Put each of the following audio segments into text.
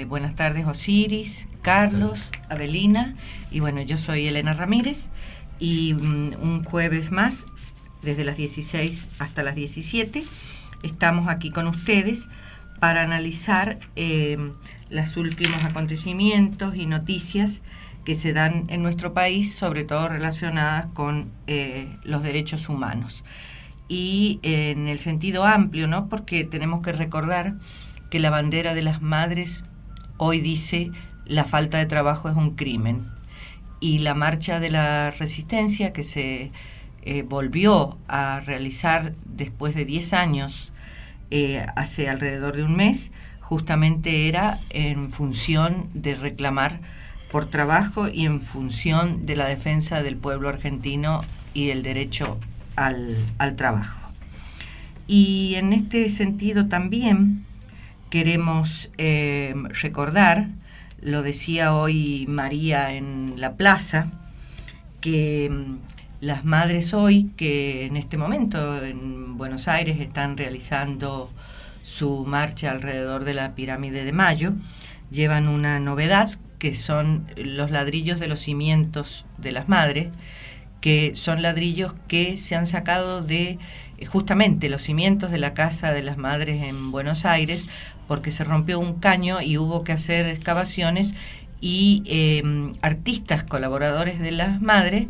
Buenas tardes, Osiris, Carlos, Avelina, y bueno, yo soy Elena Ramírez, y un jueves más, desde las 16 hasta las 17, estamos aquí con ustedes para analizar los últimos acontecimientos y noticias que se dan en nuestro país, sobre todo relacionadas con los derechos humanos. Y en el sentido amplio, ¿no? Porque tenemos que recordar que la bandera de las madres hoy dice: la falta de trabajo es un crimen. Y la marcha de la resistencia, que se volvió a realizar después de 10 años, hace alrededor de un mes, justamente era en función de reclamar por trabajo y en función de la defensa del pueblo argentino y el derecho al trabajo. Y en este sentido también queremos recordar, lo decía hoy María en la plaza, que las madres hoy, que en este momento en Buenos Aires están realizando su marcha alrededor de la Pirámide de Mayo, llevan una novedad, que son los ladrillos de los cimientos de las madres, que son ladrillos que se han sacado de justamente los cimientos de la casa de las madres en Buenos Aires, porque se rompió un caño y hubo que hacer excavaciones, y artistas colaboradores de las madres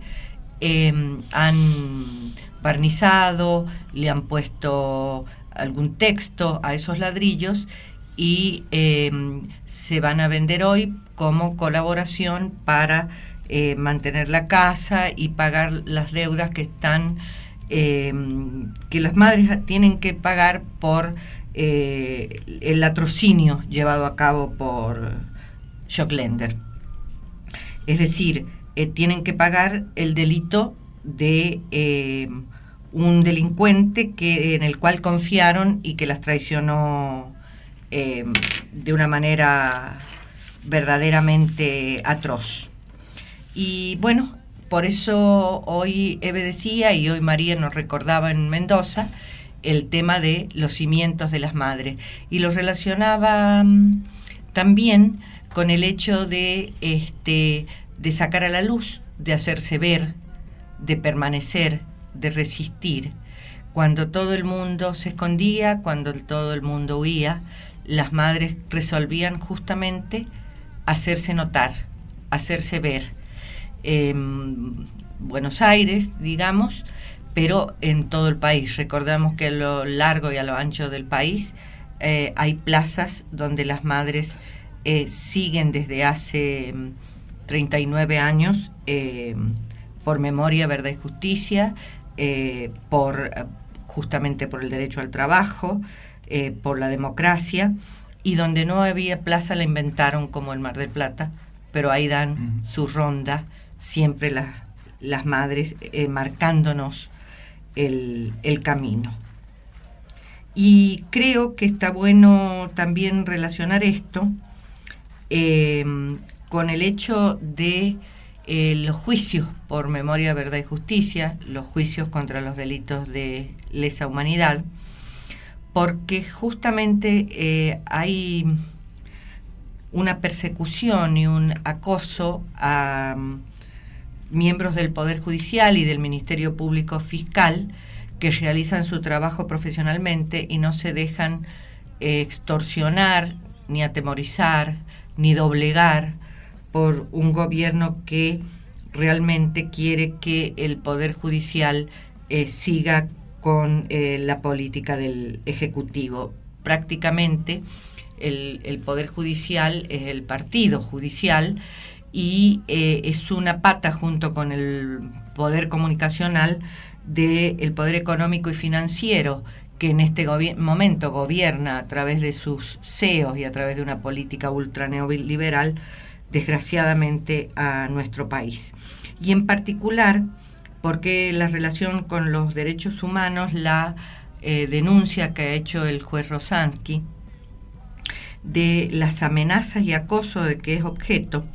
han barnizado, le han puesto algún texto a esos ladrillos, y se van a vender hoy como colaboración para mantener la casa y pagar las deudas que están que las madres tienen que pagar por el latrocinio llevado a cabo por Jokländer. Es decir, tienen que pagar el delito de un delincuente en el cual confiaron y que las traicionó de una manera verdaderamente atroz. Y bueno, por eso hoy Eve decía, y hoy María nos recordaba en Mendoza, el tema de los cimientos de las madres, y lo relacionaba también con el hecho de sacar a la luz, de hacerse ver, de permanecer, de resistir. Cuando todo el mundo se escondía, cuando todo el mundo huía, las madres resolvían justamente hacerse notar, hacerse ver. Buenos Aires, digamos, pero en todo el país. Recordamos que a lo largo y a lo ancho del país hay plazas donde las madres siguen desde hace 39 años por memoria, verdad y justicia, justamente por el derecho al trabajo, por la democracia, y donde no había plaza la inventaron, como el Mar del Plata, pero ahí dan su ronda siempre las madres, marcándonos el camino. Y creo que está bueno también relacionar esto con el hecho de los juicios por memoria, verdad y justicia, los juicios contra los delitos de lesa humanidad, porque justamente hay una persecución y un acoso a miembros del Poder Judicial y del Ministerio Público Fiscal que realizan su trabajo profesionalmente y no se dejan extorsionar, ni atemorizar, ni doblegar por un gobierno que realmente quiere que el Poder Judicial siga con la política del Ejecutivo. Prácticamente el Poder Judicial es el partido judicial, y es una pata junto con el poder comunicacional del poder económico y financiero, que en este momento gobierna a través de sus CEOs y a través de una política ultra neoliberal, desgraciadamente, a nuestro país. Y en particular, porque la relación con los derechos humanos, la denuncia que ha hecho el juez Rosansky de las amenazas y acoso de que es objeto,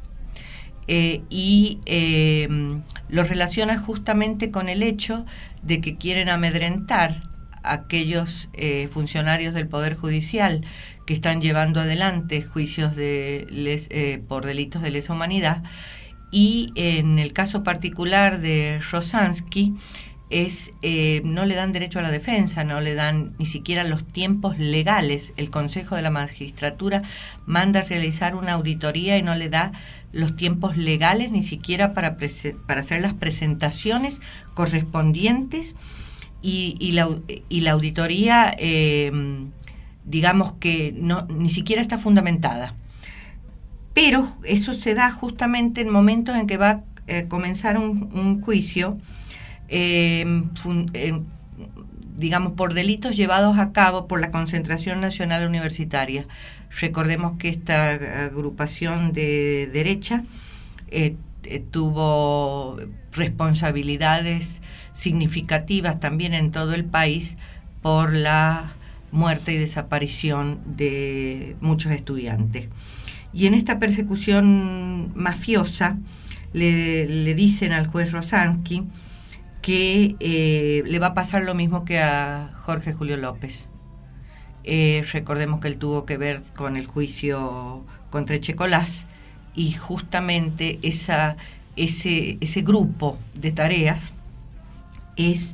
lo relaciona justamente con el hecho de que quieren amedrentar aquellos funcionarios del Poder Judicial que están llevando adelante juicios por delitos de lesa humanidad. Y en el caso particular de Rosansky, no le dan derecho a la defensa, no le dan ni siquiera los tiempos legales. El Consejo de la Magistratura manda a realizar una auditoría y no le da los tiempos legales ni siquiera para hacer las presentaciones correspondientes, y la auditoría digamos que ni siquiera está fundamentada. Pero eso se da justamente en momentos en que va a comenzar un juicio, digamos, por delitos llevados a cabo por la Concentración Nacional Universitaria. Recordemos que esta agrupación de derecha tuvo responsabilidades significativas también en todo el país por la muerte y desaparición de muchos estudiantes. Y en esta persecución mafiosa le dicen al juez Rosansky que le va a pasar lo mismo que a Jorge Julio López. Recordemos que él tuvo que ver con el juicio contra Echecolás, y justamente ese grupo de tareas es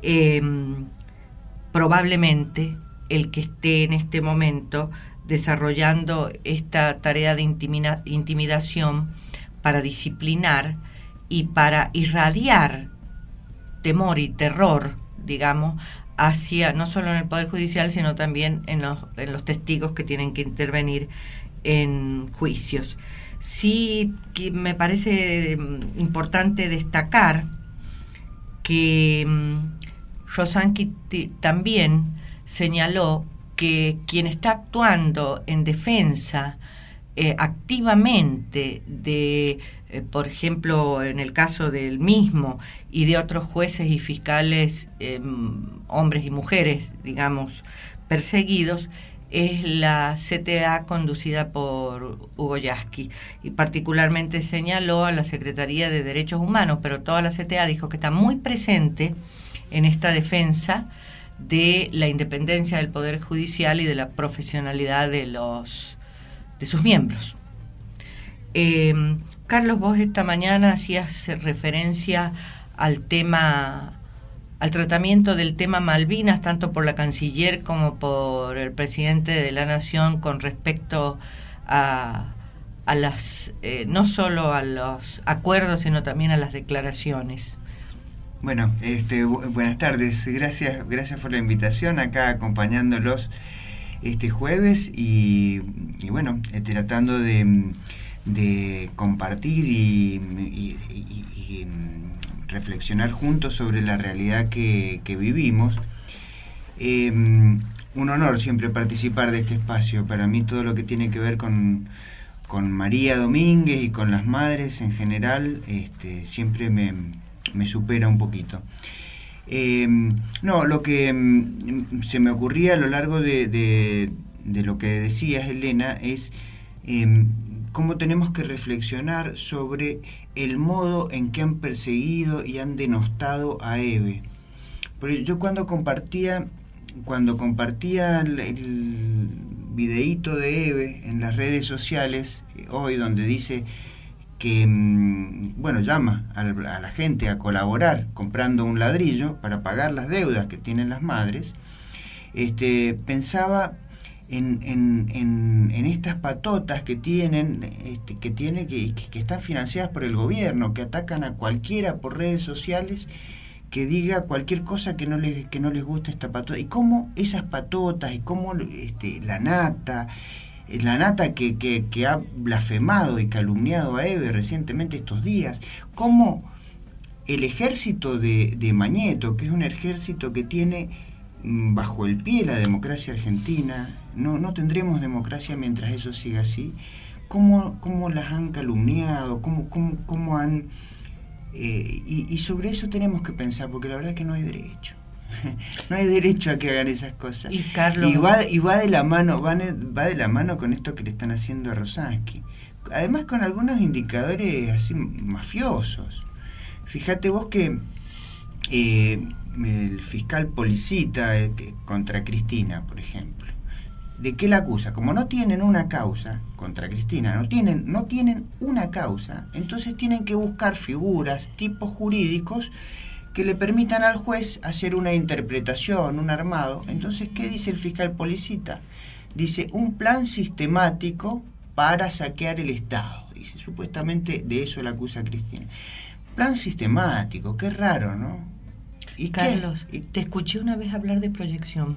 probablemente el que esté en este momento desarrollando esta tarea de intimidación para disciplinar y para irradiar temor y terror, digamos, hacia no solo en el Poder Judicial, sino también en los testigos que tienen que intervenir en juicios. Sí, que me parece importante destacar que Rosansky también señaló que quien está actuando en defensa activamente de, por ejemplo, en el caso del mismo y de otros jueces y fiscales, hombres y mujeres, digamos, perseguidos, es la CTA conducida por Hugo Yasky, y particularmente señaló a la Secretaría de Derechos Humanos, pero toda la CTA dijo que está muy presente en esta defensa de la independencia del Poder Judicial y de la profesionalidad de sus miembros. Carlos, vos esta mañana hacías referencia al tratamiento del tema Malvinas, tanto por la canciller como por el presidente de la Nación, con respecto a las no solo a los acuerdos, sino también a las declaraciones. Bueno, buenas tardes, gracias por la invitación, acá acompañándolos este jueves y bueno, tratando de compartir y reflexionar juntos sobre la realidad que vivimos. Un honor siempre participar de este espacio. Para mí todo lo que tiene que ver con María Domínguez y con las madres en general, siempre me supera un poquito. No, lo que se me ocurría a lo largo de lo que decías, Elena, es cómo tenemos que reflexionar sobre el modo en que han perseguido y han denostado a Eve. Porque yo cuando compartía el videíto de Eve en las redes sociales, hoy, donde dice que, bueno, llama a la gente a colaborar comprando un ladrillo para pagar las deudas que tienen las madres, pensaba en estas patotas que tienen, que están financiadas por el gobierno, que atacan a cualquiera por redes sociales que diga cualquier cosa que no les guste esta patota, y cómo esas patotas y cómo la nata que ha blasfemado y calumniado a Eve recientemente estos días, cómo el ejército de Mañeto, que es un ejército que tiene bajo el pie la democracia argentina, no tendremos democracia mientras eso siga así, cómo las han calumniado, cómo han... y sobre eso tenemos que pensar, porque la verdad es que no hay derecho. No hay derecho a que hagan esas cosas. Y Carlos, va de la mano con esto que le están haciendo a Rosansky. Además, con algunos indicadores así mafiosos. Fíjate vos que el fiscal Policita contra Cristina, por ejemplo. ¿De qué la acusa? Como no tienen una causa contra Cristina, no tienen una causa, entonces tienen que buscar figuras, tipos jurídicos que le permitan al juez hacer una interpretación, un armado. Entonces, ¿qué dice el fiscal Policita? Dice, un plan sistemático para saquear el Estado. Dice, supuestamente de eso la acusa Cristina. Plan sistemático, qué raro, ¿no? ¿Y Carlos, te escuché una vez hablar de proyección.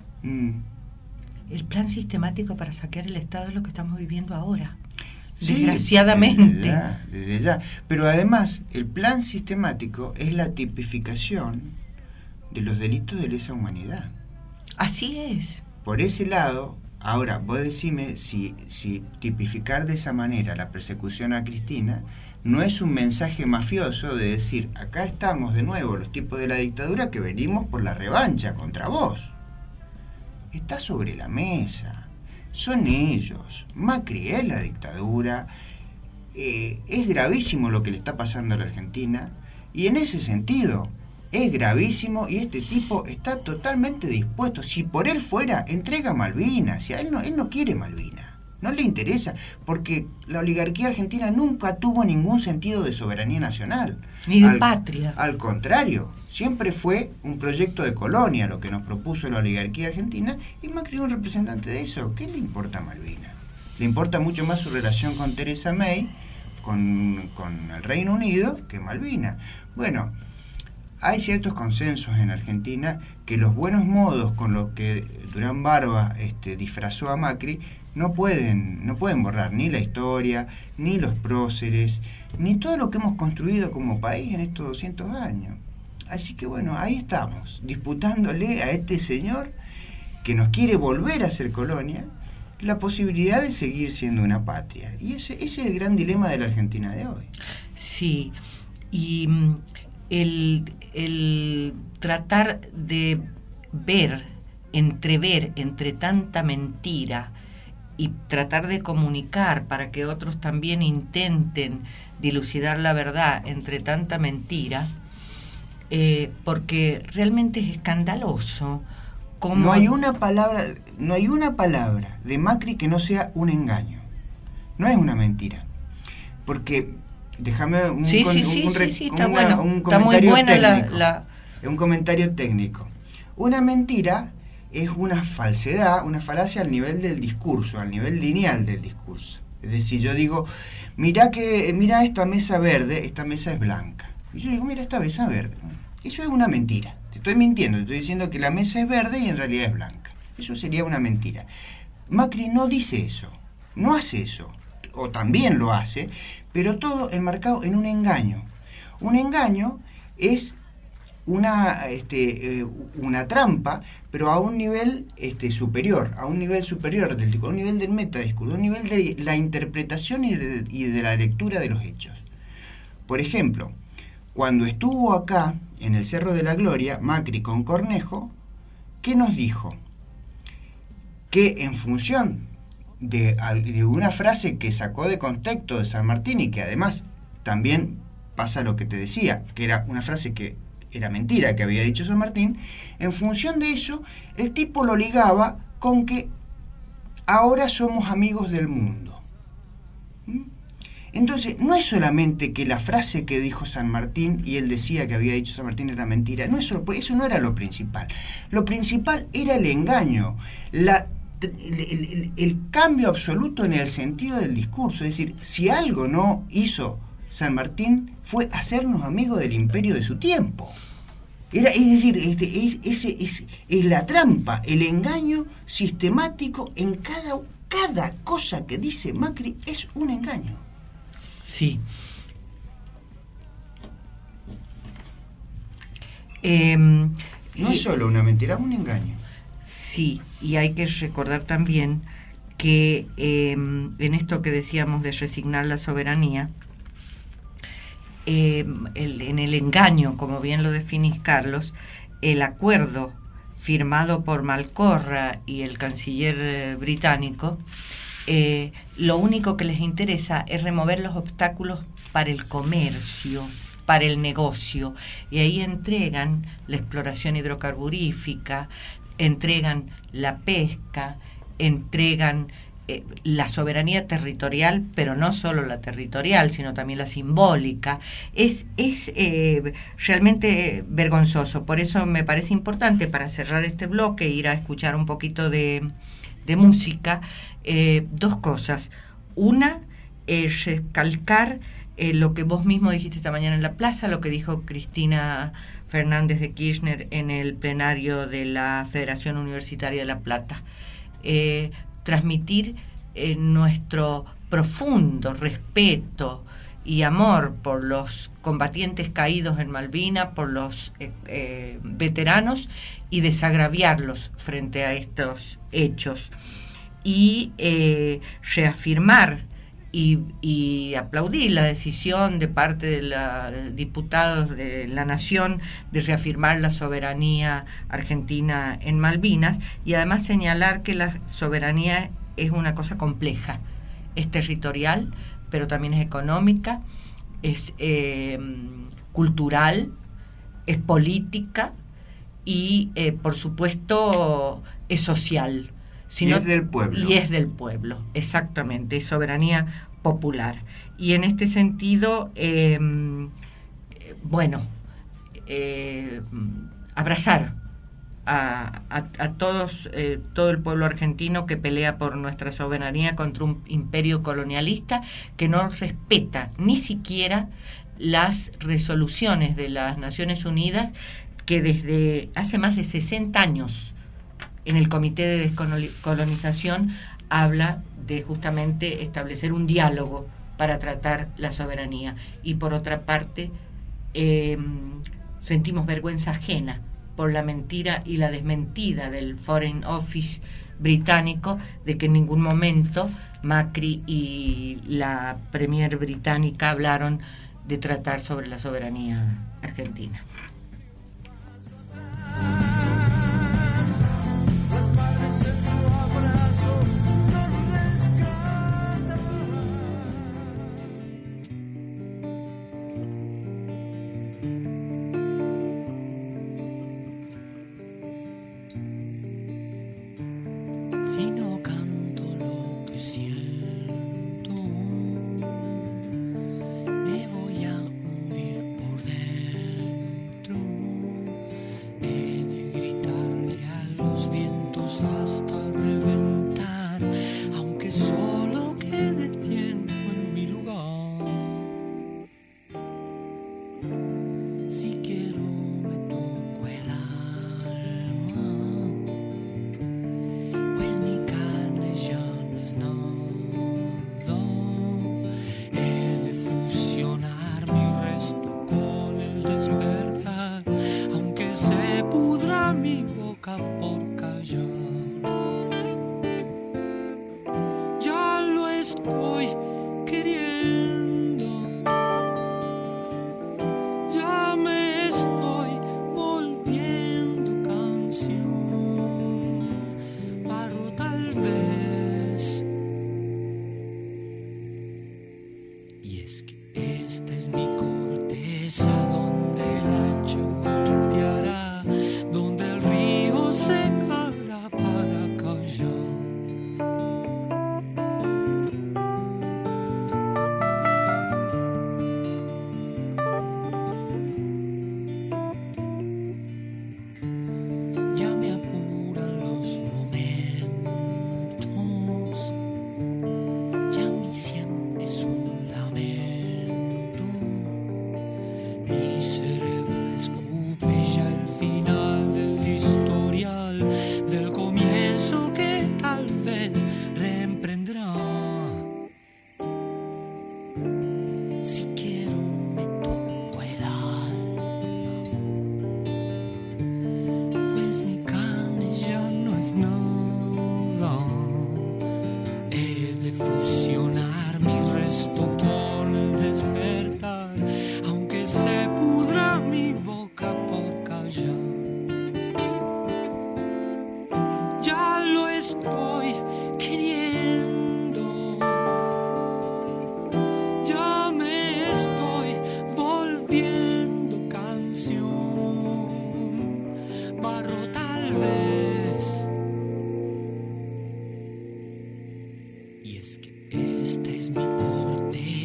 El plan sistemático para saquear el Estado es lo que estamos viviendo ahora. Sí, desgraciadamente. Desde ya. Pero además, el plan sistemático es la tipificación de los delitos de lesa humanidad. Así es. Por ese lado, ahora, vos decime si tipificar de esa manera la persecución a Cristina no es un mensaje mafioso de decir, acá estamos de nuevo los tipos de la dictadura que venimos por la revancha contra vos. Está sobre la mesa. Son ellos. Macri es la dictadura. Es gravísimo lo que le está pasando a la Argentina. Y en ese sentido, es gravísimo y este tipo está totalmente dispuesto. Si por él fuera, entrega Malvinas. Si a él no quiere Malvinas. No le interesa, porque la oligarquía argentina nunca tuvo ningún sentido de soberanía nacional. Ni de patria. Al contrario, siempre fue un proyecto de colonia lo que nos propuso la oligarquía argentina, y Macri es un representante de eso. ¿Qué le importa a Malvinas? Le importa mucho más su relación con Theresa May, con el Reino Unido, que Malvinas. Bueno, hay ciertos consensos en Argentina que los buenos modos con los que Durán Barba disfrazó a Macri no pueden borrar ni la historia, ni los próceres, ni todo lo que hemos construido como país en estos 200 años. Así que bueno, ahí estamos, disputándole a este señor que nos quiere volver a ser colonia la posibilidad de seguir siendo una patria. Y ese es el gran dilema de la Argentina de hoy. Sí, y el tratar de entrever entre tanta mentira y tratar de comunicar para que otros también intenten dilucidar la verdad entre tanta mentira, porque realmente es escandaloso. Como... No hay una palabra de Macri que no sea un engaño. No es una mentira. Porque, déjame un comentario técnico. Una mentira es una falsedad, una falacia al nivel del discurso, al nivel lineal del discurso. Es decir, yo digo, mira esta mesa verde, esta mesa es blanca. Y yo digo, mira esta mesa verde. Eso es una mentira. Te estoy mintiendo, te estoy diciendo que la mesa es verde y en realidad es blanca. Eso sería una mentira. Macri no dice eso, no hace eso, o también lo hace, pero todo enmarcado en un engaño. Un engaño es una trampa, pero a un nivel superior, a un nivel superior del discurso, a un nivel del metadiscurso, a un nivel de la interpretación y de la lectura de los hechos. Por ejemplo, cuando estuvo acá, en el Cerro de la Gloria, Macri con Cornejo, ¿qué nos dijo? Que en función de una frase que sacó de contexto de San Martín, y que además también pasa lo que te decía, que era una frase que era mentira que había dicho San Martín, en función de eso, el tipo lo ligaba con que ahora somos amigos del mundo. Entonces, no es solamente que la frase que dijo San Martín y él decía que había dicho San Martín era mentira, eso no era lo principal. Lo principal era el engaño, el cambio absoluto en el sentido del discurso. Es decir, si algo no hizo San Martín fue hacernos amigos del imperio de su tiempo. Es decir, es la trampa, el engaño sistemático en cada cosa que dice Macri es un engaño. Sí. No es solo una mentira, es un engaño. Sí, y hay que recordar también que en esto que decíamos de resignar la soberanía, en el engaño, como bien lo definís, Carlos, el acuerdo firmado por Malcorra y el canciller británico, lo único que les interesa es remover los obstáculos para el comercio para el negocio. Y ahí entregan la exploración hidrocarburífica, entregan la pesca, entregan la soberanía territorial, pero no solo la territorial, sino también la simbólica. Es realmente vergonzoso. Por eso me parece importante, para cerrar este bloque, ir a escuchar un poquito de música. Dos cosas. Una, recalcar lo que vos mismo dijiste esta mañana en la plaza, lo que dijo Cristina Fernández de Kirchner en el plenario de la Federación Universitaria de La Plata. Transmitir nuestro profundo respeto y amor por los combatientes caídos en Malvinas, por los veteranos, y desagraviarlos frente a estos hechos. Y reafirmar y aplaudir la decisión de parte de los diputados de la Nación de reafirmar la soberanía argentina en Malvinas, y además señalar que la soberanía es una cosa compleja, es territorial, pero también es económica, es cultural, es política y por supuesto es social. Y es del pueblo. Y es del pueblo, exactamente, es soberanía popular. Y en este sentido, abrazar a todos, todo el pueblo argentino que pelea por nuestra soberanía contra un imperio colonialista que no respeta ni siquiera las resoluciones de las Naciones Unidas, que desde hace más de 60 años en el Comité de Descolonización habla de justamente establecer un diálogo para tratar la soberanía. Y por otra parte, sentimos vergüenza ajena por la mentira y la desmentida del Foreign Office británico de que en ningún momento Macri y la Premier británica hablaron de tratar sobre la soberanía argentina.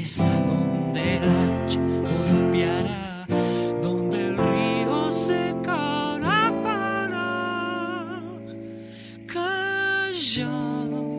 es a donde el hacha golpeará, donde el río secará para callar.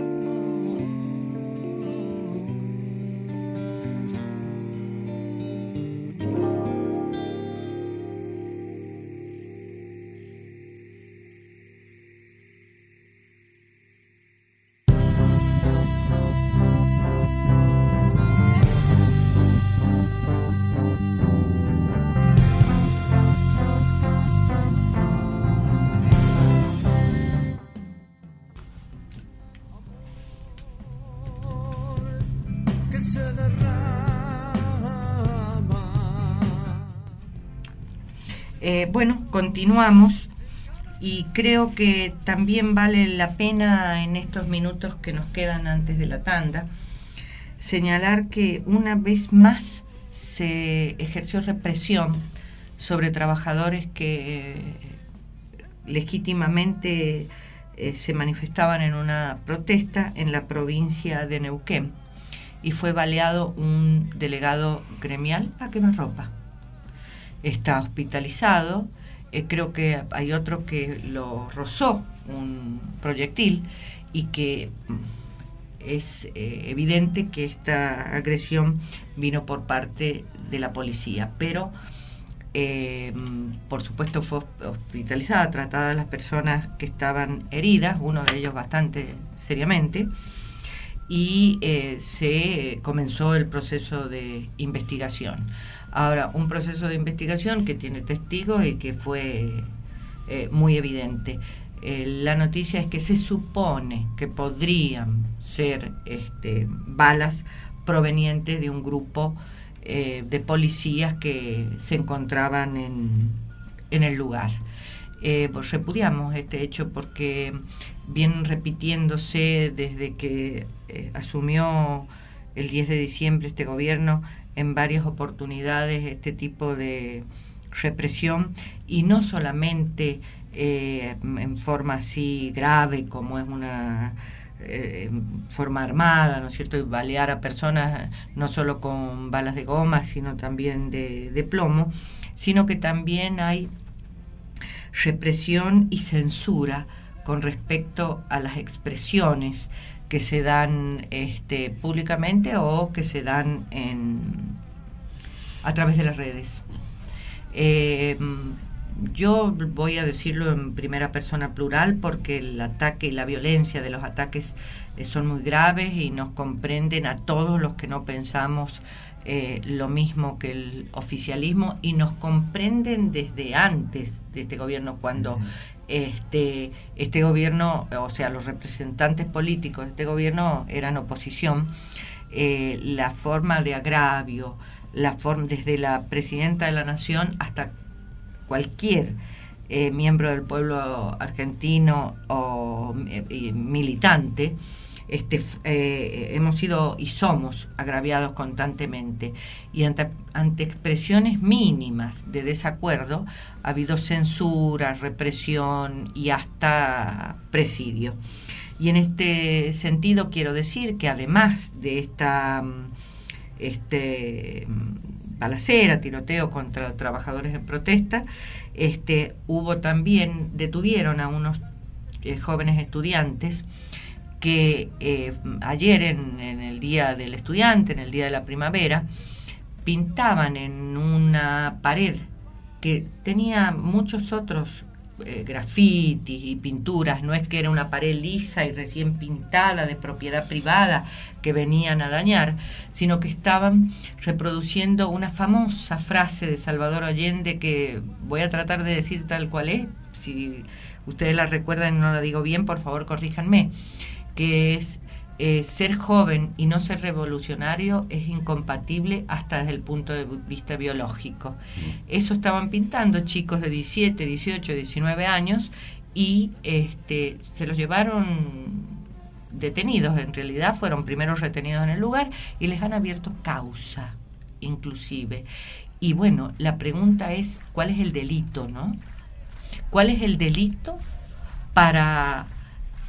Bueno, continuamos y creo que también vale la pena en estos minutos que nos quedan antes de la tanda señalar que una vez más se ejerció represión sobre trabajadores que legítimamente se manifestaban en una protesta en la provincia de Neuquén y fue baleado un delegado gremial a quemarropa. Está hospitalizado, creo que hay otro que lo rozó un proyectil y que es evidente que esta agresión vino por parte de la policía, pero por supuesto fue hospitalizada, tratada a las personas que estaban heridas, uno de ellos bastante seriamente, y se comenzó el proceso de investigación. Ahora, un proceso de investigación que tiene testigos y que fue muy evidente. La noticia es que se supone que podrían ser balas provenientes de un grupo de policías que se encontraban en el lugar. Pues repudiamos este hecho porque vienen repitiéndose desde que asumió el 10 de diciembre este gobierno en varias oportunidades este tipo de represión, y no solamente en forma así grave como es una forma armada, ¿no es cierto?, y balear a personas no solo con balas de goma, sino también de plomo, sino que también hay represión y censura con respecto a las expresiones que se dan públicamente o que se dan a través de las redes. Yo voy a decirlo en primera persona plural porque el ataque y la violencia de los ataques son muy graves y nos comprenden a todos los que no pensamos lo mismo que el oficialismo, y nos comprenden desde antes de este gobierno, cuando este gobierno, o sea, los representantes políticos de este gobierno eran oposición. La forma de agravio, desde la presidenta de la Nación hasta cualquier miembro del pueblo argentino o militante, hemos sido y somos agraviados constantemente, y ante expresiones mínimas de desacuerdo ha habido censura, represión y hasta presidio. Y en este sentido quiero decir que además de esta balacera, tiroteo contra trabajadores en protesta, hubo también, detuvieron a unos jóvenes estudiantes que ayer en el Día del Estudiante, en el Día de la Primavera, pintaban en una pared que tenía muchos otros grafitis y pinturas. No es que era una pared lisa y recién pintada de propiedad privada que venían a dañar, sino que estaban reproduciendo una famosa frase de Salvador Allende, que voy a tratar de decir tal cual es. Si ustedes la recuerdan y no la digo bien, por favor corríjanme, que es: ser joven y no ser revolucionario es incompatible hasta desde el punto de vista biológico. Eso estaban pintando chicos de 17, 18, 19 años y se los llevaron detenidos. En realidad fueron primero retenidos en el lugar y les han abierto causa, inclusive. Y bueno, la pregunta es, ¿cuál es el delito, no? ¿Cuál es el delito para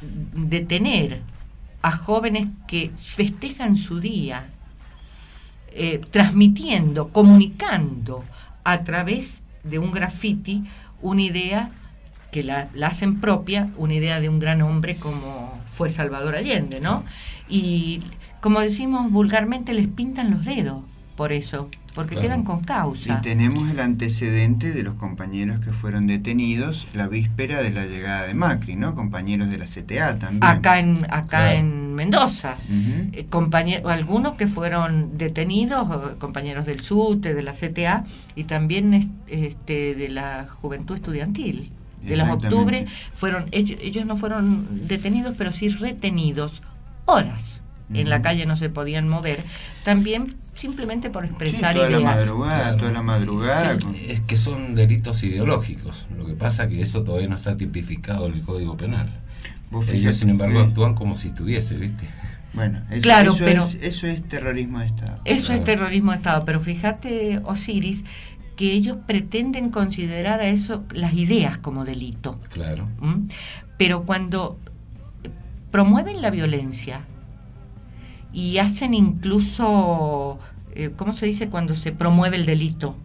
detener a jóvenes que festejan su día transmitiendo, comunicando a través de un graffiti una idea que la hacen propia, una idea de un gran hombre como fue Salvador Allende, ¿no? Y como decimos vulgarmente, les pintan los dedos por eso, porque quedan con causa. Y tenemos el antecedente de los compañeros que fueron detenidos la víspera de la llegada de Macri, ¿no? Compañeros de la CTA también. Acá en Mendoza, algunos que fueron detenidos, compañeros del SUTE, de la CTA, y también de la Juventud Estudiantil. De los Octubre, ellos no fueron detenidos, pero sí retenidos horas. En la calle no se podían mover, también simplemente por expresar ideas. Toda la madrugada. Sí, es que son delitos ideológicos. Lo que pasa es que eso todavía no está tipificado en el Código Penal. Ellos, sin embargo, actúan como si estuviese, ¿viste? Bueno, eso es terrorismo de Estado. Eso es terrorismo de Estado, pero fíjate, Osiris, que ellos pretenden considerar a eso, las ideas, como delito. Claro. Pero cuando promueven la violencia y hacen incluso, ¿cómo se dice cuando se promueve el delito?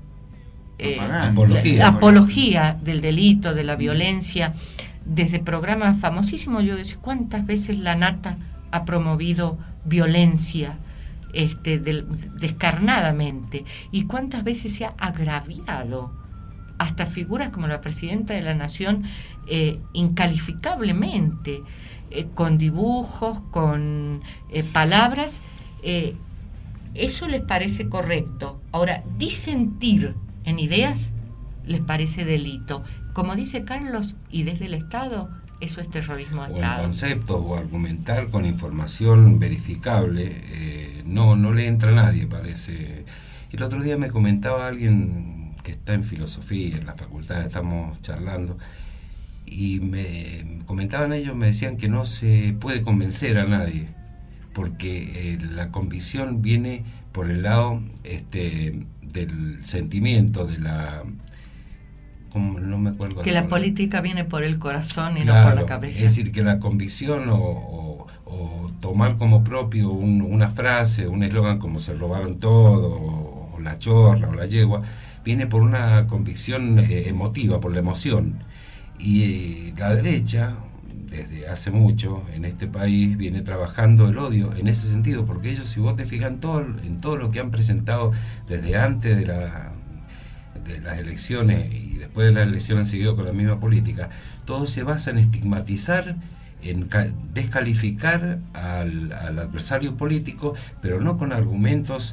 Apología del delito, de la violencia, desde programas famosísimos. Yo decía, ¿cuántas veces la Nata ha promovido violencia descarnadamente? ¿Y cuántas veces se ha agraviado hasta figuras como la presidenta de la Nación incalificablemente? Con dibujos, con palabras, eso les parece correcto. Ahora, disentir en ideas les parece delito. Como dice Carlos, y desde el Estado, eso es terrorismo de Estado. O en conceptos, o argumentar con información verificable, no le entra a nadie, parece. El otro día me comentaba alguien que está en filosofía, en la facultad, estamos charlando, y me comentaban ellos, me decían que no se puede convencer a nadie, porque la convicción viene por el lado del sentimiento, de la... no me acuerdo. Que la política viene por el corazón y claro, no por la cabeza. Es decir, que la convicción o tomar como propio una frase, un eslogan como se robaron todo, o la chorra, o la yegua, viene por una convicción emotiva, por la emoción. Y la derecha, desde hace mucho en este país, viene trabajando el odio en ese sentido, porque ellos, si vos te fijas en todo lo que han presentado desde antes de las elecciones y después de las elecciones han seguido con la misma política, todo se basa en estigmatizar, en descalificar al adversario político, pero no con argumentos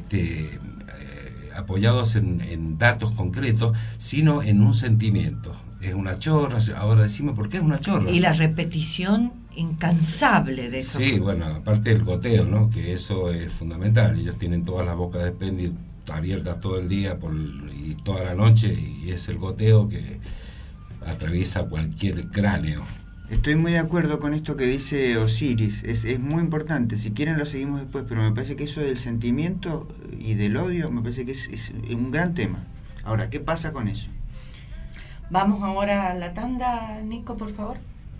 apoyados en datos concretos, sino en un sentimiento. Es una chorra, ahora decimos por qué es una chorra. Y la repetición incansable de eso. Sí, bueno, aparte del goteo, ¿no? Que eso es fundamental. Ellos tienen todas las bocas de expendio abiertas todo el día y toda la noche, y es el goteo que atraviesa cualquier cráneo. Estoy muy de acuerdo con esto que dice Osiris, es muy importante. Si quieren lo seguimos después, pero me parece que eso del sentimiento y del odio me parece que es un gran tema. Ahora, ¿qué pasa con eso? Vamos ahora a la tanda, Nico, por favor.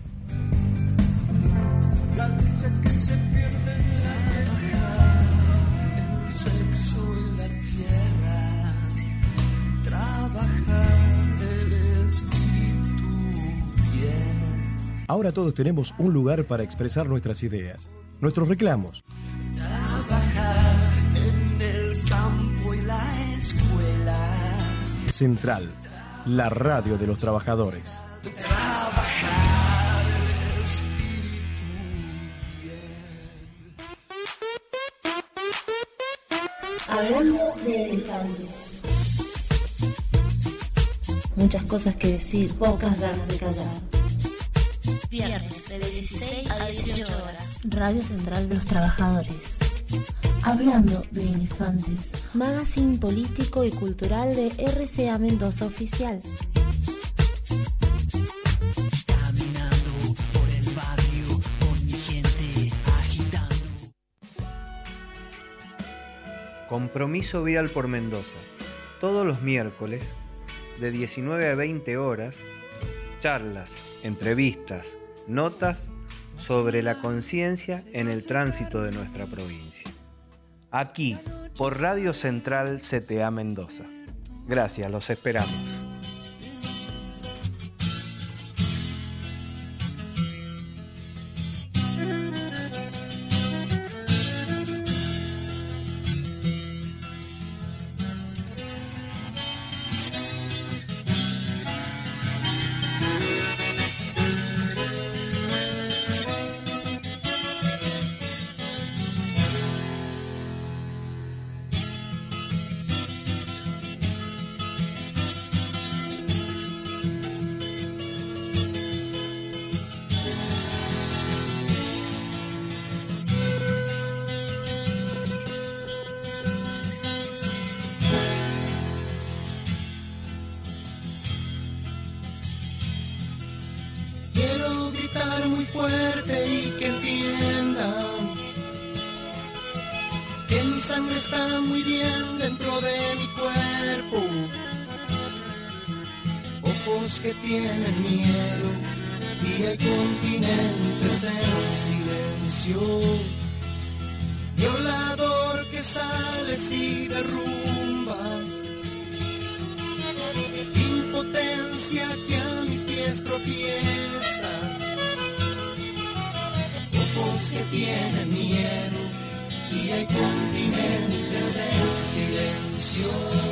La lucha que se pierde en la el sexo en la tierra, trabajar el espíritu viene. Ahora todos tenemos un lugar para expresar nuestras ideas, nuestros reclamos. Trabajar en el campo y la escuela. Central, la radio de los trabajadores. Trabajar el espíritu bien. Hablando de elefantes. Muchas cosas que decir, pocas ganas de callar. Viernes de 16 a 18 horas. Radio Central de los Trabajadores. Hablando de elefantes. Magazine político y cultural de RCA Mendoza Oficial. Caminando por el barrio con mi gente agitando. Compromiso Vial por Mendoza. Todos los miércoles, de 19 a 20 horas, charlas, entrevistas, notas sobre la conciencia en el tránsito de nuestra provincia. Aquí, por Radio Central CTA Mendoza. Gracias, los esperamos. Quiero gritar muy fuerte y que entiendan que mi sangre está muy bien dentro de mi cuerpo. Ojos que tienen miedo y hay continentes en silencio. Violador que sales y derrumbas. Impotencia que a mis pies tropiezas. Ojos que tienen miedo y hay continentes en silencio.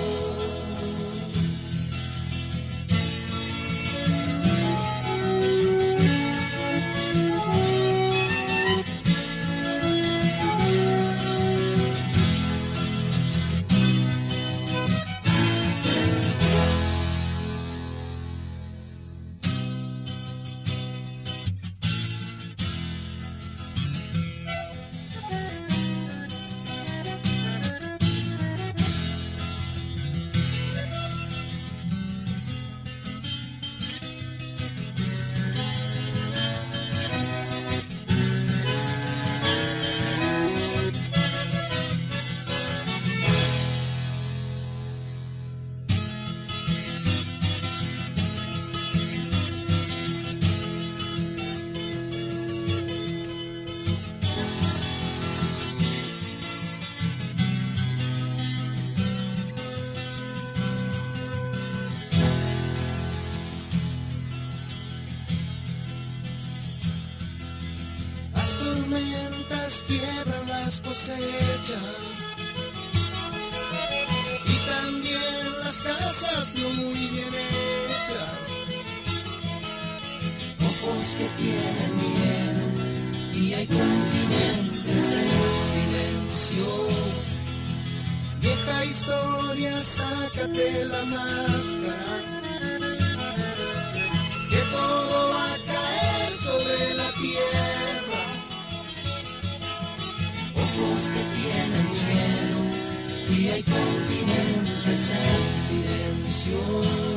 Tormentas quiebran las cosechas y también las casas no muy bien hechas. Ojos que tienen miedo y hay continentes en silencio. Vieja historia, sácate la máscara, que todo va a caer sobre la tierra. Ojos que tienen miedo y hay continentes en silencio.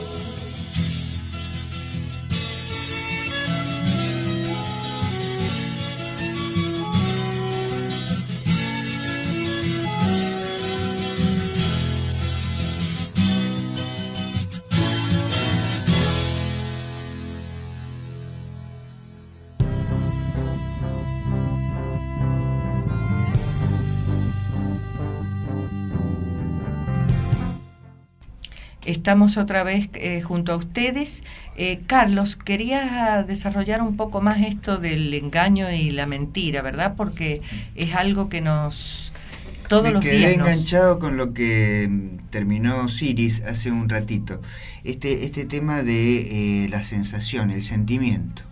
Estamos otra vez junto a ustedes. Carlos, querías desarrollar un poco más esto del engaño y la mentira, ¿verdad? Porque es algo que nos... todos los días Me quedé enganchado con lo que terminó Siris hace un ratito. Este tema de la sensación, el sentimiento.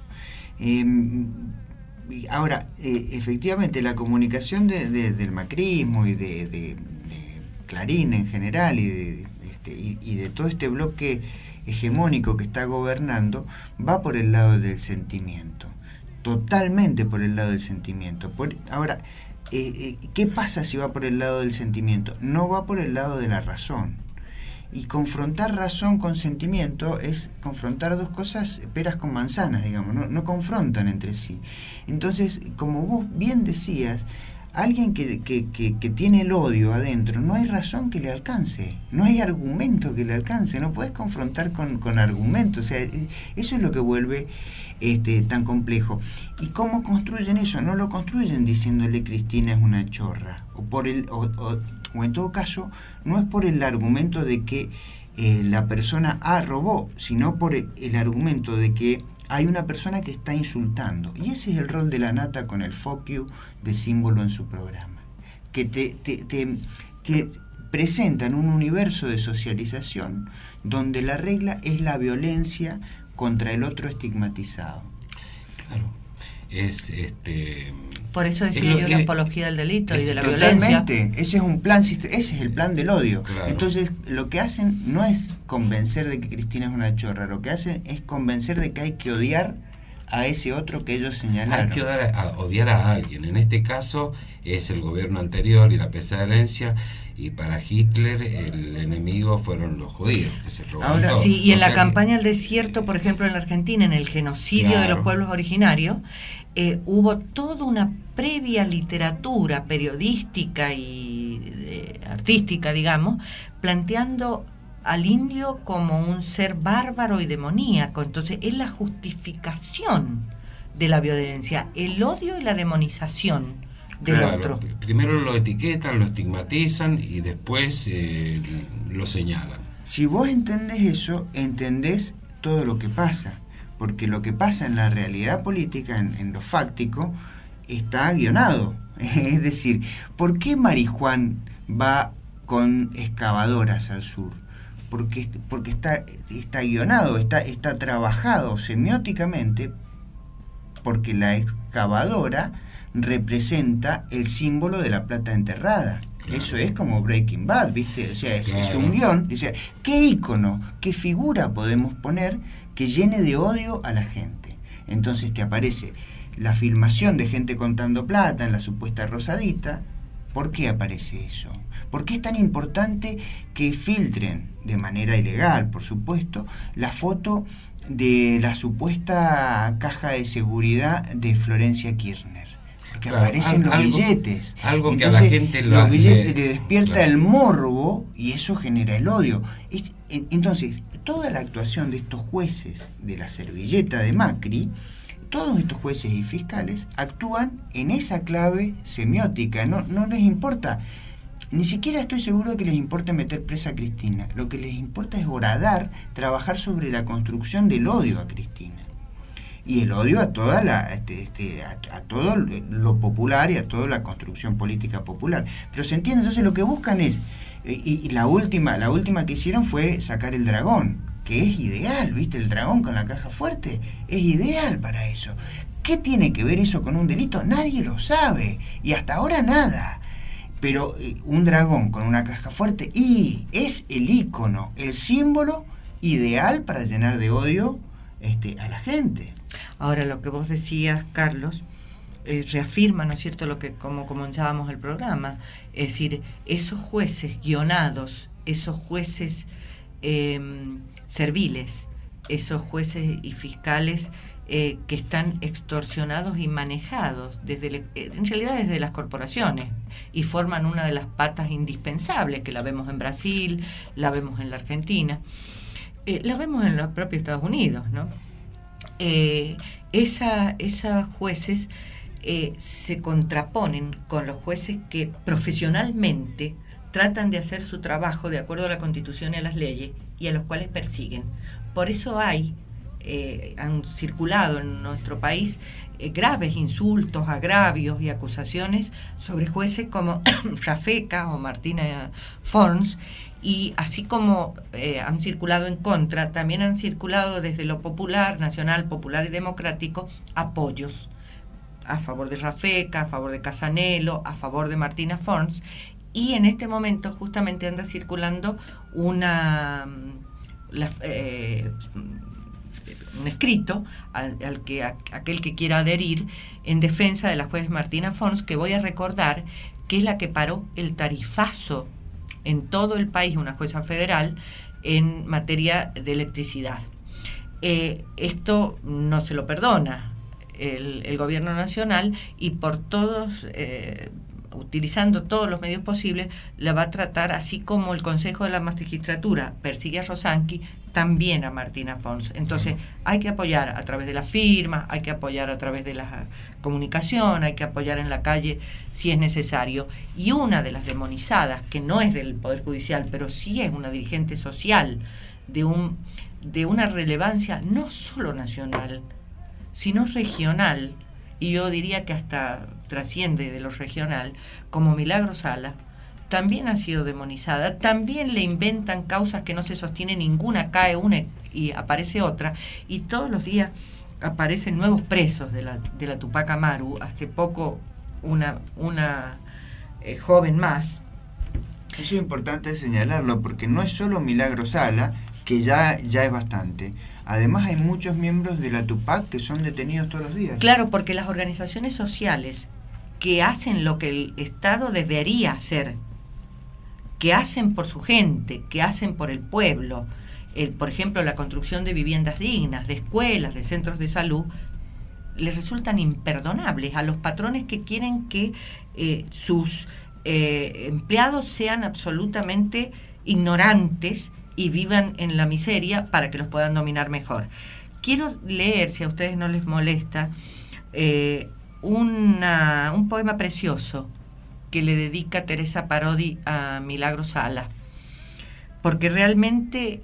Ahora, efectivamente, la comunicación del macrismo y de Clarín en general y de todo este bloque hegemónico que está gobernando va por el lado del sentimiento, totalmente por el lado del sentimiento. Ahora, ¿qué pasa si va por el lado del sentimiento? No va por el lado de la razón. Y confrontar razón con sentimiento es confrontar dos cosas, peras con manzanas, digamos, no confrontan entre sí. Entonces, como vos bien decías, alguien que tiene el odio adentro, no hay razón que le alcance, no hay argumento que le alcance, no puedes confrontar con argumentos. O sea, eso es lo que vuelve tan complejo. ¿Y cómo construyen eso? No lo construyen diciéndole Cristina es una chorra, o en todo caso, no es por el argumento de que la persona A robó, sino por el argumento de que hay una persona que está insultando. Y ese es el rol de la Nata con el fuck you de símbolo en su programa. Que te presentan un universo de socialización donde la regla es la violencia contra el otro estigmatizado. Claro. Por eso decía yo la apología del delito y de la violencia. Totalmente, ese es el plan del odio. Claro. Entonces, lo que hacen no es convencer de que Cristina es una chorra, lo que hacen es convencer de que hay que odiar a ese otro que ellos señalaron. Hay que odiar a alguien. En este caso es el gobierno anterior y la pesada herencia, y para Hitler el enemigo fueron los judíos, que se robaron todo. Sí, y en la campaña al desierto, por ejemplo, en la Argentina, en el genocidio de los pueblos originarios, hubo toda una previa literatura periodística y artística, digamos, planteando al indio como un ser bárbaro y demoníaco. Entonces es la justificación de la violencia, el odio y la demonización del otro. Primero lo etiquetan, lo estigmatizan y después lo señalan. Si vos entendés eso, entendés todo lo que pasa, porque lo que pasa en la realidad política, en lo fáctico, está guionado. Es decir, ¿por qué Marijuán va con excavadoras al sur? Porque está guionado, está trabajado semióticamente, porque la excavadora representa el símbolo de la plata enterrada. Claro. Eso es como Breaking Bad, ¿viste? O sea, es un guión. O sea, ¿qué ícono, qué figura podemos poner que llene de odio a la gente? Entonces te aparece la filmación de gente contando plata en la supuesta Rosadita. ¿Por qué aparece eso? ¿Por qué es tan importante que filtren, de manera ilegal, por supuesto, la foto de la supuesta caja de seguridad de Florencia Kirchner? Porque aparecen los billetes. Algo entonces, que a la gente los billetes le despierta el morbo y eso genera el odio. Entonces, toda la actuación de estos jueces de la servilleta de Macri, todos estos jueces y fiscales actúan en esa clave semiótica. No les importa, ni siquiera estoy seguro de que les importe meter presa a Cristina. Lo que les importa es horadar, trabajar sobre la construcción del odio a Cristina. Y el odio a toda a todo lo popular y a toda la construcción política popular. Pero se entiende, entonces lo que buscan es, y la última que hicieron fue sacar el dragón, que es ideal, ¿viste? El dragón con la caja fuerte es ideal para eso. ¿Qué tiene que ver eso con un delito? Nadie lo sabe, y hasta ahora nada. Pero un dragón con una caja fuerte, y es el ícono, el símbolo ideal para llenar de odio a la gente. Ahora, lo que vos decías, Carlos, reafirma, ¿no es cierto?, lo que como comenzábamos el programa, es decir, esos jueces guionados, esos jueces serviles, esos jueces y fiscales que están extorsionados y manejados en realidad desde las corporaciones, y forman una de las patas indispensables, que la vemos en Brasil, la vemos en la Argentina, la vemos en los propios Estados Unidos, ¿no? Esas jueces se contraponen con los jueces que profesionalmente tratan de hacer su trabajo de acuerdo a la Constitución y a las leyes, y a los cuales persiguen. Por eso han circulado en nuestro país graves insultos, agravios y acusaciones sobre jueces como Rafecas o Martina Forns, y así como han circulado en contra, también han circulado desde lo popular, nacional, popular y democrático, apoyos a favor de Rafecas, a favor de Casanelo, a favor de Martina Forns, y en este momento justamente anda circulando un escrito aquel que quiera adherir en defensa de la juez Martina Forns, que voy a recordar que es la que paró el tarifazo en todo el país, una jueza federal, en materia de electricidad. Esto no se lo perdona el gobierno nacional, y por todos utilizando todos los medios posibles, la va a tratar así como el Consejo de la Magistratura persigue a Rosanqui, también a Martín Afonso. Entonces hay que apoyar a través de las firmas, hay que apoyar a través de la comunicación, hay que apoyar en la calle si es necesario. Y una de las demonizadas, que no es del Poder Judicial, pero sí es una dirigente social de una relevancia no solo nacional, sino regional, y yo diría que hasta trasciende de lo regional, como Milagro Sala, también ha sido demonizada, también le inventan causas que no se sostiene ninguna, cae una y aparece otra, y todos los días aparecen nuevos presos de la Tupac Amaru, hace poco una joven más. Eso es importante señalarlo, porque no es solo Milagro Sala, que ya es bastante. Además hay muchos miembros de la Tupac que son detenidos todos los días. Claro, porque las organizaciones sociales que hacen lo que el Estado debería hacer, que hacen por su gente, que hacen por el pueblo, por ejemplo, la construcción de viviendas dignas, de escuelas, de centros de salud, les resultan imperdonables a los patrones que quieren que sus empleados sean absolutamente ignorantes y vivan en la miseria para que los puedan dominar mejor. Quiero leer, si a ustedes no les molesta, un poema precioso que le dedica Teresa Parodi a Milagro Sala, porque realmente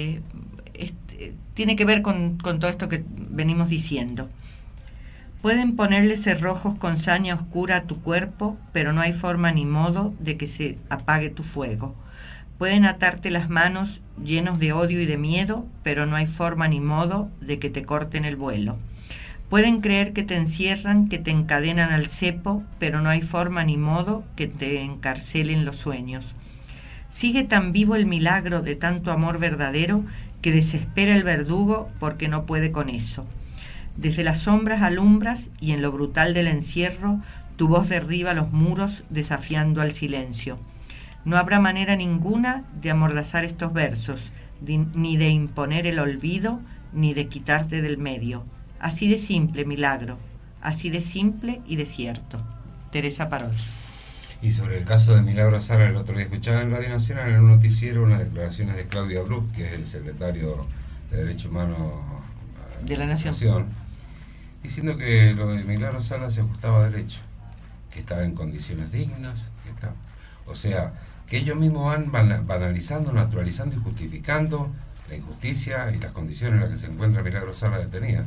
tiene que ver con todo esto que venimos diciendo. Pueden ponerle cerrojos con saña oscura a tu cuerpo, pero no hay forma ni modo de que se apague tu fuego. Pueden atarte las manos llenos de odio y de miedo, pero no hay forma ni modo de que te corten el vuelo. Pueden creer que te encierran, que te encadenan al cepo, pero no hay forma ni modo que te encarcelen los sueños. Sigue tan vivo el milagro de tanto amor verdadero que desespera el verdugo porque no puede con eso. Desde las sombras alumbras y en lo brutal del encierro tu voz derriba los muros desafiando al silencio. No habrá manera ninguna de amordazar estos versos, ni de imponer el olvido, ni de quitarte del medio. Así de simple, Milagro, así de simple y de cierto. Teresa Parodi. Y sobre el caso de Milagro Sala, el otro día escuchaba en Radio Nacional, en un noticiero, unas declaraciones de Claudia Bruch, que es el secretario de Derechos Humanos de la Nación, diciendo que lo de Milagro Sala se ajustaba a derecho, que estaba en condiciones dignas, que estaba... O sea, que ellos mismos van banalizando, naturalizando y justificando la injusticia y las condiciones en las que se encuentra Milagro Sala detenida.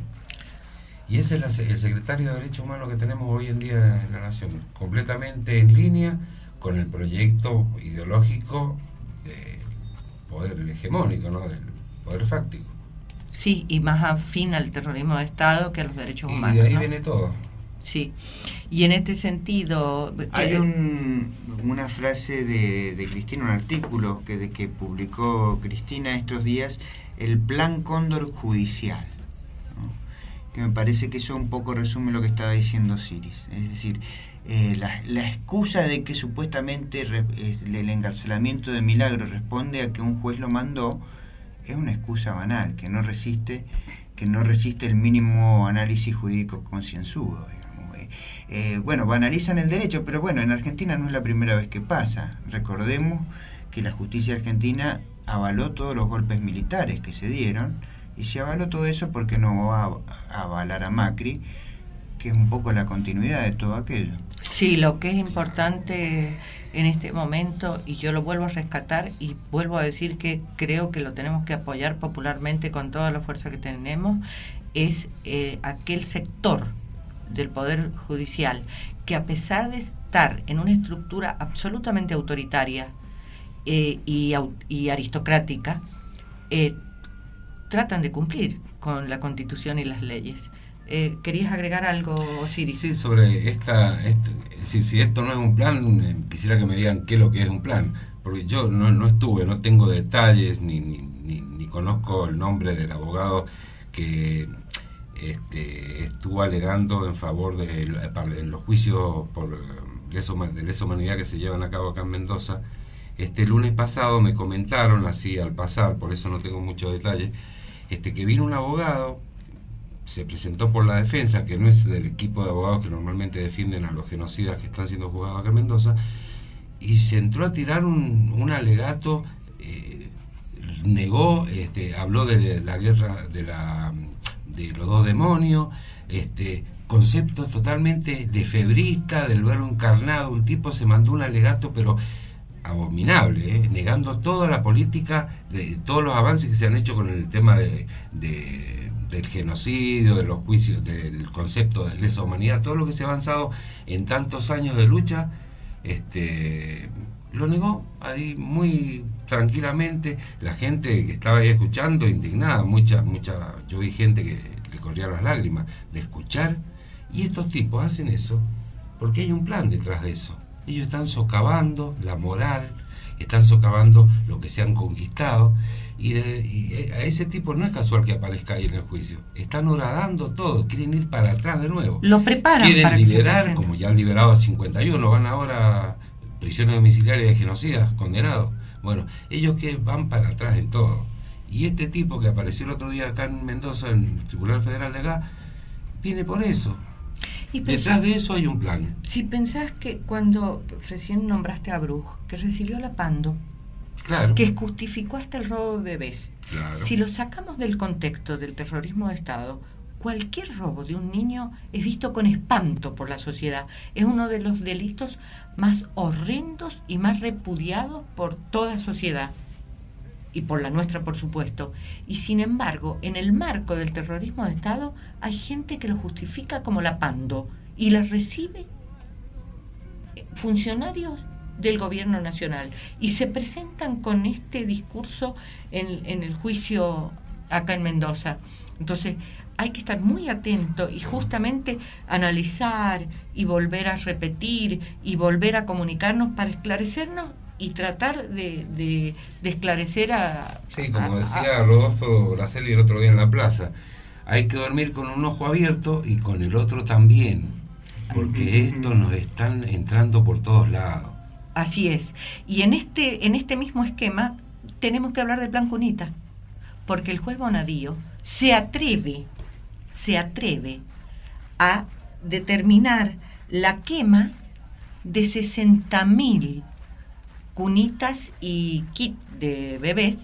Y ese es el secretario de Derechos Humanos que tenemos hoy en día en la Nación, completamente en línea con el proyecto ideológico del poder hegemónico, ¿no? Del poder fáctico. Sí, y más afín al terrorismo de Estado que a los derechos humanos. Y de ahí, ¿no? viene todo. Sí, y en este sentido... Hay una frase de Cristina, un artículo que publicó Cristina estos días, el Plan Cóndor Judicial, ¿no? Que me parece que eso un poco resume lo que estaba diciendo Siris. Es decir, la excusa de que supuestamente el encarcelamiento de Milagro responde a que un juez lo mandó es una excusa banal, que no resiste el mínimo análisis jurídico concienzudo, digamos. Bueno, banalizan el derecho, pero bueno, en Argentina no es la primera vez que pasa. Recordemos que la justicia argentina avaló todos los golpes militares que se dieron, y se avaló todo eso porque no va a avalar a Macri, que es un poco la continuidad de todo aquello. Sí, lo que es importante en este momento, y yo lo vuelvo a rescatar y vuelvo a decir que creo que lo tenemos que apoyar popularmente con toda la fuerza que tenemos, es aquel sector del Poder Judicial que, a pesar de estar en una estructura absolutamente autoritaria y aristocrática, tratan de cumplir con la Constitución y las leyes. ¿Querías agregar algo, Osiris? Sí, sobre si esto no es un plan, quisiera que me digan qué es lo que es un plan, porque yo no estuve, no tengo detalles, ni conozco el nombre del abogado que estuvo alegando en favor de los juicios por de lesa humanidad que se llevan a cabo acá en Mendoza. El lunes pasado me comentaron, así al pasar, por eso no tengo muchos detalles, que vino un abogado, se presentó por la defensa, que no es del equipo de abogados que normalmente defienden a los genocidas que están siendo juzgados acá en Mendoza, y se entró a tirar un alegato, negó, habló de la guerra de los dos demonios, conceptos totalmente lefebristas, del verbo encarnado. Un tipo se mandó un alegato, pero abominable, negando toda la política, de todos los avances que se han hecho con el tema del genocidio, de los juicios, del concepto de lesa humanidad, todo lo que se ha avanzado en tantos años de lucha, lo negó ahí muy tranquilamente. La gente que estaba ahí escuchando, indignada, mucha, yo vi gente que le corrían las lágrimas de escuchar, y estos tipos hacen eso porque hay un plan detrás de eso. Ellos están socavando la moral, están socavando lo que se han conquistado, y a ese tipo no es casual que aparezca ahí en el juicio. Están horadando todo, quieren ir para atrás de nuevo. Lo preparan, quieren para liberar, que se como ya han liberado a 51, van ahora prisiones domiciliarias de genocidas, condenados. Bueno, ellos que van para atrás en todo. Y este tipo que apareció el otro día acá en Mendoza, en el Tribunal Federal de acá, viene por eso. Y detrás de eso hay un plan. Si pensás que cuando recién nombraste a Bruj, que recibió la Pando, claro, que justificó hasta el robo de bebés, claro, si lo sacamos del contexto del terrorismo de Estado, cualquier robo de un niño es visto con espanto por la sociedad. Es uno de los delitos más horrendos y más repudiados por toda sociedad, y por la nuestra, por supuesto. Y sin embargo, en el marco del terrorismo de Estado, hay gente que lo justifica como la Pando, y la recibe funcionarios del gobierno nacional, y se presentan con este discurso en el juicio acá en Mendoza. Entonces hay que estar muy atento y justamente analizar y volver a repetir y volver a comunicarnos para esclarecernos y tratar de esclarecer a... Sí, como decía Rodolfo Braceli el otro día en la plaza, hay que dormir con un ojo abierto y con el otro también, porque esto nos están entrando por todos lados. Así es. Y en este mismo esquema tenemos que hablar del Plan Cunita, porque el juez Bonadío se atreve a determinar la quema de 60.000 cunitas y kit de bebés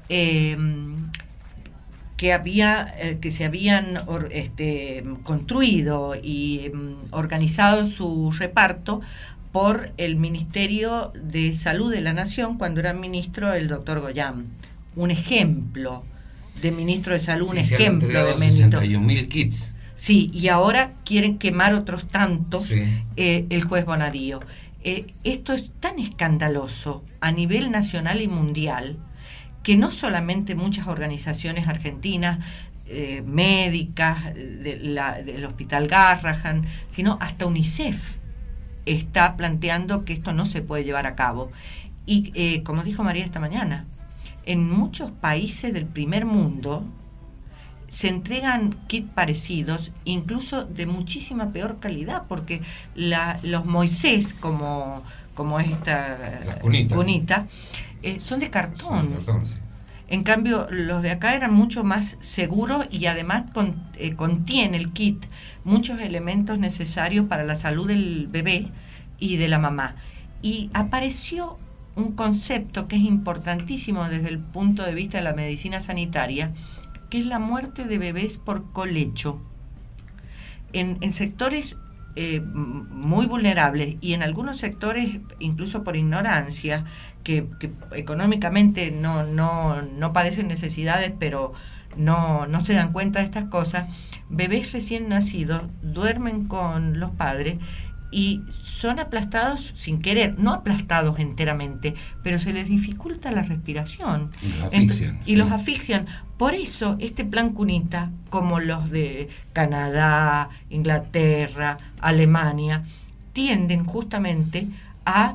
que se habían construido y organizado su reparto por el Ministerio de Salud de la Nación cuando era ministro el doctor Goyán. Un ejemplo de ministro de Salud, un ejemplo de mérito. 61.000 kits. Sí, y ahora quieren quemar otros tantos, sí. El juez Bonadío. Esto es tan escandaloso a nivel nacional y mundial que no solamente muchas organizaciones argentinas, médicas, del Hospital Garrahan, sino hasta UNICEF está planteando que esto no se puede llevar a cabo. Y como dijo María esta mañana, en muchos países del primer mundo se entregan kits parecidos, incluso de muchísima peor calidad, porque los Moisés, como esta cunita, son de cartón. Sí. En cambio, los de acá eran mucho más seguros y además contiene el kit muchos elementos necesarios para la salud del bebé y de la mamá. Y apareció un concepto que es importantísimo desde el punto de vista de la medicina sanitaria, que es la muerte de bebés por colecho. En sectores muy vulnerables y en algunos sectores incluso por ignorancia, que económicamente no padecen necesidades, pero no se dan cuenta de estas cosas, bebés recién nacidos duermen con los padres y son aplastados sin querer, no aplastados enteramente, pero se les dificulta la respiración. Y los asfixian. Los asfixian. Por eso este plan Cunita, como los de Canadá, Inglaterra, Alemania, tienden justamente a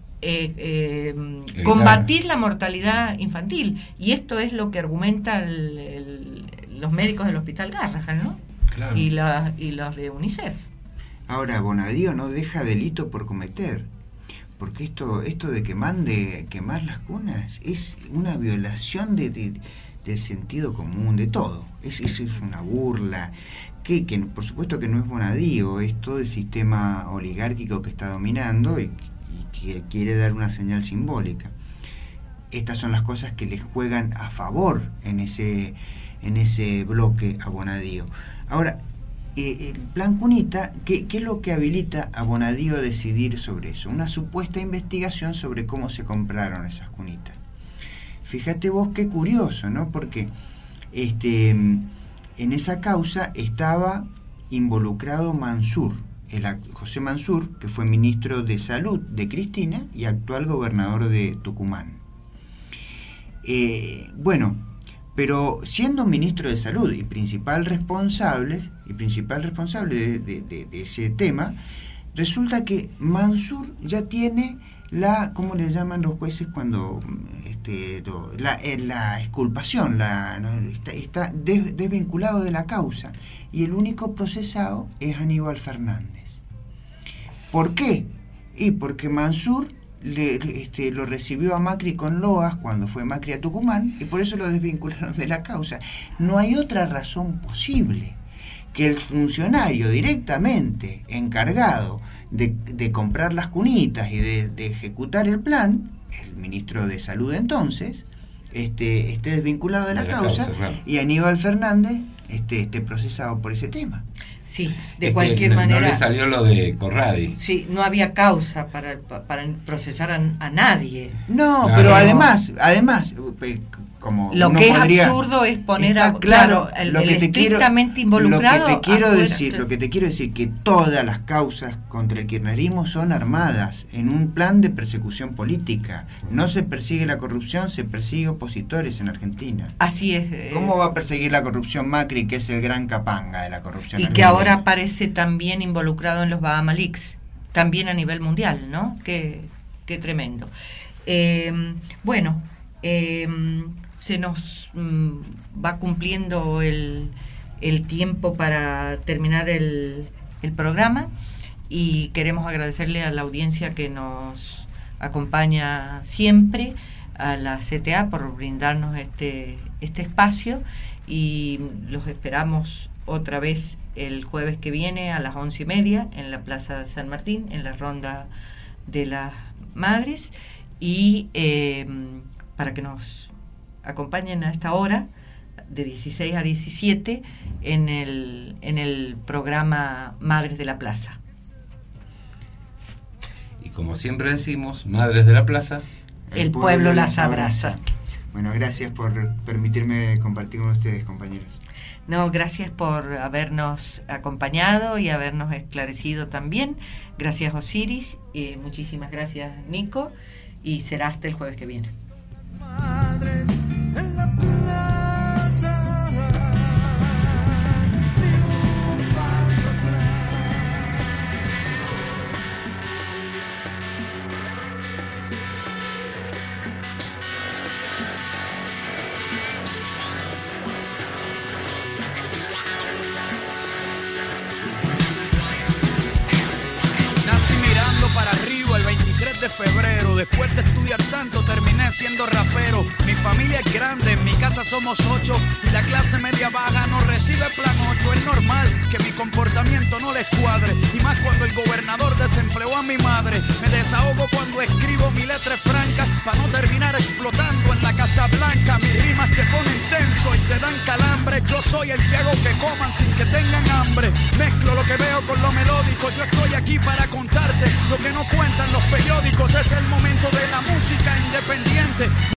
combatir la mortalidad infantil. Y esto es lo que argumentan los médicos del Hospital Garrahan, ¿no? Claro. Y los de UNICEF. Ahora, Bonadío no deja delito por cometer, porque esto de quemar las cunas es una violación de del sentido común, de todo. Eso es una burla, que por supuesto que no es Bonadío, es todo el sistema oligárquico que está dominando y que quiere dar una señal simbólica. Estas son las cosas que le juegan a favor en ese bloque a Bonadío. Ahora, el plan Cunita, ¿qué es lo que habilita a Bonadío a decidir sobre eso? Una supuesta investigación sobre cómo se compraron esas cunitas. Fíjate vos qué curioso, ¿no? Porque en esa causa estaba involucrado Mansur, José Mansur, que fue ministro de Salud de Cristina y actual gobernador de Tucumán. Pero siendo ministro de Salud y principal responsable de ese tema, resulta que Mansur ya tiene ¿cómo le llaman los jueces cuando la exculpación, está desvinculado de la causa, y el único procesado es Aníbal Fernández. ¿Por qué? Y porque Mansur lo recibió a Macri con loas cuando fue Macri a Tucumán, y por eso lo desvincularon de la causa. No hay otra razón posible que el funcionario directamente encargado de comprar las cunitas y de ejecutar el plan, el ministro de Salud entonces, esté desvinculado de la causa, claro. Y Aníbal Fernández esté procesado por ese tema. Sí, de cualquier manera. No le salió lo de Corradi. Sí, no había causa para procesar a nadie. No, claro. Pero además como lo que es absurdo es poner a claro el estrictamente involucrado. Lo que te quiero decir que todas las causas contra el kirchnerismo son armadas en un plan de persecución política. No se persigue la corrupción, se persigue opositores en Argentina. Así es. ¿Cómo va a perseguir la corrupción Macri, que es el gran capanga de la corrupción? Y que ahora aparece también involucrado en los Bahama Leaks, también a nivel mundial, ¿no? Qué tremendo. Se nos va cumpliendo el tiempo para terminar el programa, y queremos agradecerle a la audiencia que nos acompaña siempre, a la CTA por brindarnos este espacio, y los esperamos otra vez el jueves que viene a las 11:30 en la Plaza de San Martín, en la Ronda de las Madres, y para que nos acompañen a esta hora de 16 a 17 en el programa Madres de la Plaza. Y como siempre decimos, Madres de la Plaza, el pueblo las abraza. Bueno, gracias por permitirme compartir con ustedes, compañeros. No, gracias por habernos acompañado y habernos esclarecido también. Gracias, Osiris, muchísimas gracias, Nico, y será hasta el jueves que viene. Madres en la plaza, ni un paso atrás. Nací mirando para arriba el 23 de febrero. Después de estudiar tanto terminé siendo rapero. Mi familia es grande, en mi casa somos 8 y la clase media baja no recibe plan 8. Es normal que mi comportamiento no les cuadre, y más cuando el gobernador desempleó a mi madre. Me desahogo cuando escribo mi letra franca, para no terminar explotando en la Casa Blanca. Mis rimas te ponen tenso y te dan calambre. Yo soy el que hago que coman sin que tengan hambre. Mezclo lo que veo con lo melódico. Yo estoy aquí para contarte lo que no cuentan los periódicos. Es el momento de la música independiente.